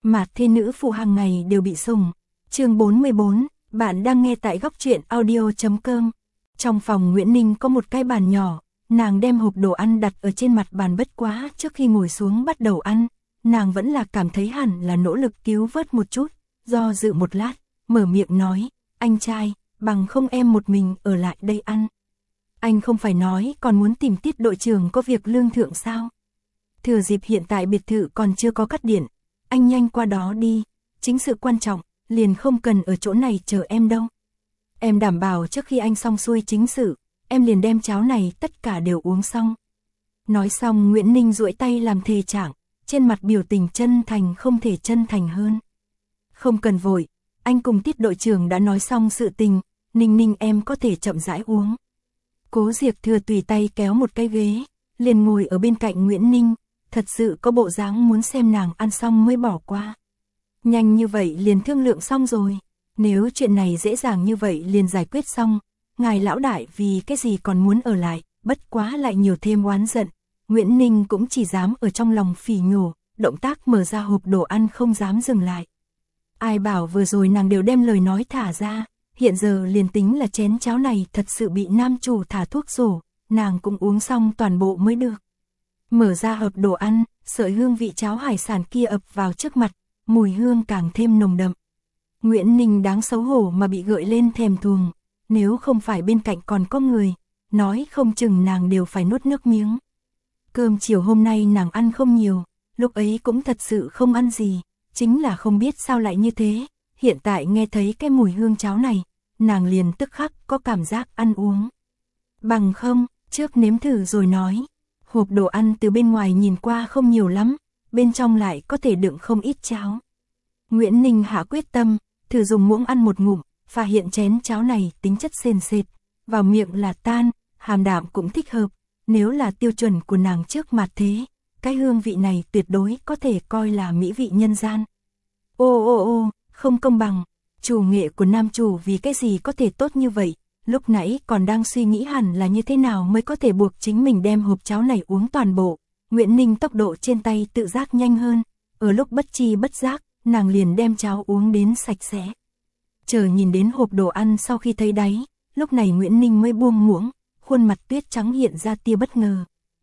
Mạt thế nữ phụ hàng ngày đều bị sủng. Chương 44, bạn đang nghe tại góc truyện audio.com. Trong phòng Nguyễn Ninh có một cái bàn nhỏ, nàng đem hộp đồ ăn đặt ở trên mặt bàn, bất quá trước khi ngồi xuống bắt đầu ăn, nàng vẫn là cảm thấy hẳn là nỗ lực cứu vớt một chút, do dự một lát, mở miệng nói, anh trai, bằng không em một mình ở lại đây ăn. Anh không phải nói còn muốn tìm Tiết đội trưởng có việc lương thượng sao? Thừa dịp hiện tại biệt thự còn chưa có cắt điện, anh nhanh qua đó đi, chính sự quan trọng, liền không cần ở chỗ này chờ em đâu. Em đảm bảo trước khi anh xong xuôi chính sự, em liền đem cháo này tất cả đều uống xong. Nói xong Nguyễn Ninh duỗi tay làm thề trạng, trên mặt biểu tình chân thành không thể chân thành hơn. Không cần vội, anh cùng Tiết đội trưởng đã nói xong sự tình, Ninh Ninh em có thể chậm rãi uống. Cố Diệc Thừa tùy tay kéo một cái ghế, liền ngồi ở bên cạnh Nguyễn Ninh, thật sự có bộ dáng muốn xem nàng ăn xong mới bỏ qua. Nhanh như vậy liền thương lượng xong rồi, nếu chuyện này dễ dàng như vậy liền giải quyết xong, ngài lão đại vì cái gì còn muốn ở lại, bất quá lại nhiều thêm oán giận. Nguyễn Ninh cũng chỉ dám ở trong lòng phỉ nhổ, động tác mở ra hộp đồ ăn không dám dừng lại. Ai bảo vừa rồi nàng đều đem lời nói thả ra, hiện giờ liền tính là chén cháo này thật sự bị nam chủ thả thuốc rổ, nàng cũng uống xong toàn bộ mới được. Mở ra hộp đồ ăn, sợi hương vị cháo hải sản kia ập vào trước mặt, mùi hương càng thêm nồng đậm. Nguyễn Ninh đáng xấu hổ mà bị gợi lên thèm thuồng, nếu không phải bên cạnh còn có người, nói không chừng nàng đều phải nuốt nước miếng. Cơm chiều hôm nay nàng ăn không nhiều, lúc ấy cũng thật sự không ăn gì, chính là không biết sao lại như thế, hiện tại nghe thấy cái mùi hương cháo này, nàng liền tức khắc có cảm giác ăn uống. Bằng không, trước nếm thử rồi nói. Hộp đồ ăn từ bên ngoài nhìn qua không nhiều lắm, bên trong lại có thể đựng không ít cháo. Nguyễn Ninh hạ quyết tâm, thử dùng muỗng ăn một ngụm, và hiện chén cháo này tính chất sền sệt, vào miệng là tan, hàm đạm cũng thích hợp, nếu là tiêu chuẩn của nàng trước mặt thế, cái hương vị này tuyệt đối có thể coi là mỹ vị nhân gian. Ô, không công bằng, chủ nghệ của nam chủ vì cái gì có thể tốt như vậy, lúc nãy còn đang suy nghĩ hẳn là như thế nào mới có thể buộc chính mình đem hộp cháo này uống toàn bộ. Nguyễn Ninh tốc độ trên tay tự giác nhanh hơn, ở lúc bất chi bất giác, nàng liền đem cháo uống đến sạch sẽ. Chờ nhìn đến hộp đồ ăn sau khi thấy đáy, lúc này Nguyễn Ninh mới buông muỗng, khuôn mặt tuyết trắng hiện ra tia bất ngờ.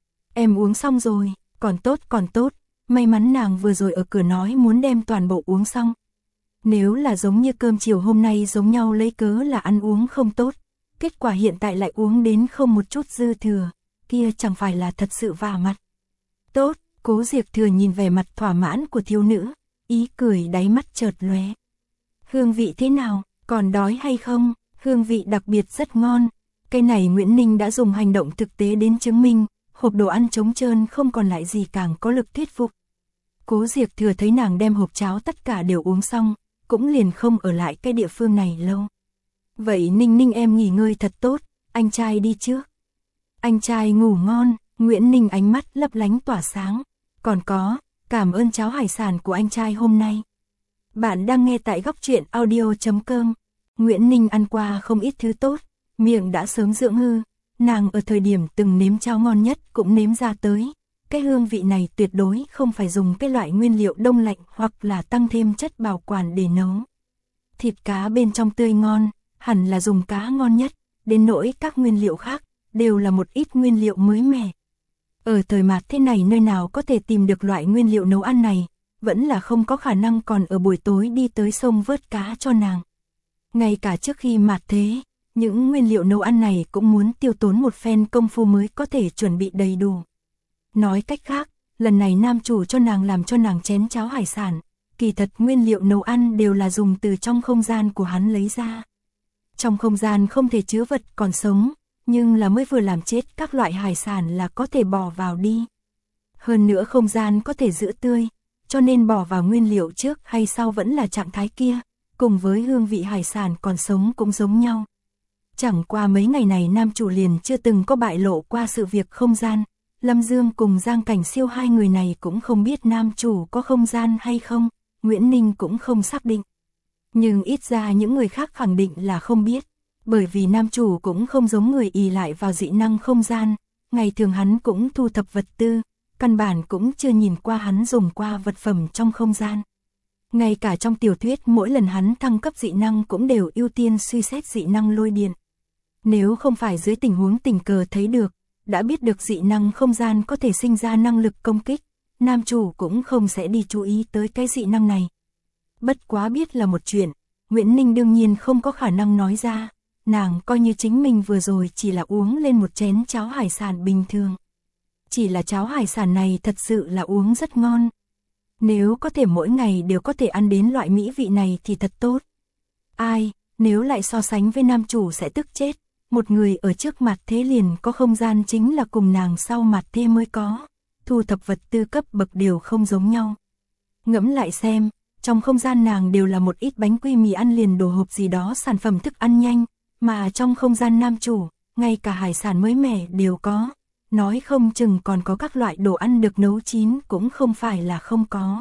Em uống xong rồi, còn tốt, may mắn nàng vừa rồi ở cửa nói muốn đem toàn bộ uống xong. Nếu là giống như cơm chiều hôm nay giống nhau lấy cớ là ăn uống không tốt, kết quả hiện tại lại uống đến không một chút dư thừa, kia chẳng phải là thật sự vả mặt. Tốt, Cố Diệc Thừa nhìn vẻ mặt thỏa mãn của thiếu nữ, ý cười đáy mắt chợt lóe. Hương vị thế nào, còn đói hay không? Hương vị đặc biệt rất ngon. Cái này Nguyễn Ninh đã dùng hành động thực tế đến chứng minh, hộp đồ ăn trống trơn không còn lại gì càng có lực thuyết phục. Cố Diệc Thừa thấy nàng đem hộp cháo tất cả đều uống xong, cũng liền không ở lại cái địa phương này lâu. Vậy Ninh Ninh em nghỉ ngơi thật tốt, anh trai đi trước. Anh trai ngủ ngon, Nguyễn Ninh ánh mắt lấp lánh tỏa sáng. Còn có, cảm ơn cháo hải sản của anh trai hôm nay. Bạn đang nghe tại góc truyện audio.com. Nguyễn Ninh ăn qua không ít thứ tốt, miệng đã sớm dưỡng hư. Nàng ở thời điểm từng nếm cháo ngon nhất cũng nếm ra tới. Cái hương vị này tuyệt đối không phải dùng cái loại nguyên liệu đông lạnh hoặc là tăng thêm chất bảo quản để nấu. Thịt cá bên trong tươi ngon, hẳn là dùng cá ngon nhất, đến nỗi các nguyên liệu khác, đều là một ít nguyên liệu mới mẻ. Ở thời mạt thế này nơi nào có thể tìm được loại nguyên liệu nấu ăn này, vẫn là không có khả năng còn ở buổi tối đi tới sông vớt cá cho nàng. Ngay cả trước khi mạt thế, những nguyên liệu nấu ăn này cũng muốn tiêu tốn một phen công phu mới có thể chuẩn bị đầy đủ. Nói cách khác, lần này nam chủ cho nàng làm cho nàng chén cháo hải sản, kỳ thật nguyên liệu nấu ăn đều là dùng từ trong không gian của hắn lấy ra. Trong không gian không thể chứa vật còn sống, nhưng là mới vừa làm chết các loại hải sản là có thể bỏ vào đi. Hơn nữa không gian có thể giữ tươi, cho nên bỏ vào nguyên liệu trước hay sau vẫn là trạng thái kia, cùng với hương vị hải sản còn sống cũng giống nhau. Chẳng qua mấy ngày này nam chủ liền chưa từng có bại lộ qua sự việc không gian, Lâm Dương cùng Giang Cảnh Siêu hai người này cũng không biết nam chủ có không gian hay không, Nguyễn Ninh cũng không xác định. Nhưng ít ra những người khác khẳng định là không biết, bởi vì nam chủ cũng không giống người ỷ lại vào dị năng không gian, ngày thường hắn cũng thu thập vật tư, căn bản cũng chưa nhìn qua hắn dùng qua vật phẩm trong không gian. Ngay cả trong tiểu thuyết mỗi lần hắn thăng cấp dị năng cũng đều ưu tiên suy xét dị năng lôi điện. Nếu không phải dưới tình huống tình cờ thấy được, đã biết được dị năng không gian có thể sinh ra năng lực công kích, nam chủ cũng không sẽ đi chú ý tới cái dị năng này. Bất quá biết là một chuyện, Nguyễn Ninh đương nhiên không có khả năng nói ra, nàng coi như chính mình vừa rồi chỉ là uống lên một chén cháo hải sản bình thường. Chỉ là cháo hải sản này thật sự là uống rất ngon. Nếu có thể mỗi ngày đều có thể ăn đến loại mỹ vị này thì thật tốt. Ai, nếu lại so sánh với nam chủ sẽ tức chết. Một người ở trước mặt thế liền có không gian chính là cùng nàng sau mặt thế mới có. Thu thập vật tư cấp bậc đều không giống nhau. Ngẫm lại xem, trong không gian nàng đều là một ít bánh quy mì ăn liền đồ hộp gì đó sản phẩm thức ăn nhanh. Mà trong không gian nam chủ, ngay cả hải sản mới mẻ đều có. Nói không chừng còn có các loại đồ ăn được nấu chín cũng không phải là không có.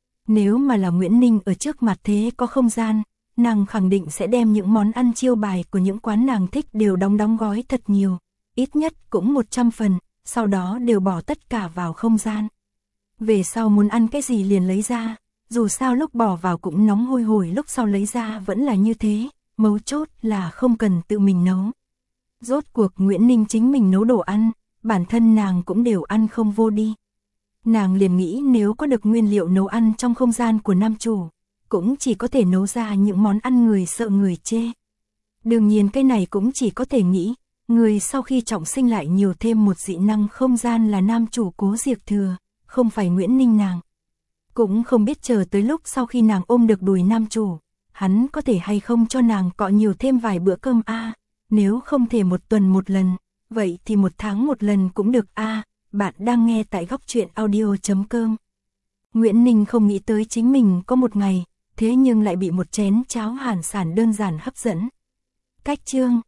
Nếu mà là Nguyễn Ninh ở trước mặt thế có không gian, nàng khẳng định sẽ đem những món ăn chiêu bài của những quán nàng thích đều đóng gói thật nhiều, ít nhất cũng 100 phần, sau đó đều bỏ tất cả vào không gian. Về sau muốn ăn cái gì liền lấy ra, dù sao lúc bỏ vào cũng nóng hôi hổi, lúc sau lấy ra vẫn là như thế, mấu chốt là không cần tự mình nấu. Rốt cuộc Nguyễn Ninh chính mình nấu đồ ăn, bản thân nàng cũng đều ăn không vô đi. Nàng liền nghĩ nếu có được nguyên liệu nấu ăn trong không gian của nam chủ, cũng chỉ có thể nấu ra những món ăn người sợ người chê. Đương nhiên cái này cũng chỉ có thể nghĩ, người sau khi trọng sinh lại nhiều thêm một dị năng không gian là nam chủ Cố Diệp Thừa, không phải Nguyễn Ninh nàng. Cũng không biết chờ tới lúc sau khi nàng ôm được đùi nam chủ, hắn có thể hay không cho nàng cọ nhiều thêm vài bữa cơm a. Nếu không thể một tuần một lần, vậy thì một tháng một lần cũng được a. Bạn đang nghe tại góc truyện audio.com. Nguyễn Ninh không nghĩ tới chính mình có một ngày, thế nhưng lại bị một chén cháo hải sản đơn giản hấp dẫn. Cách chương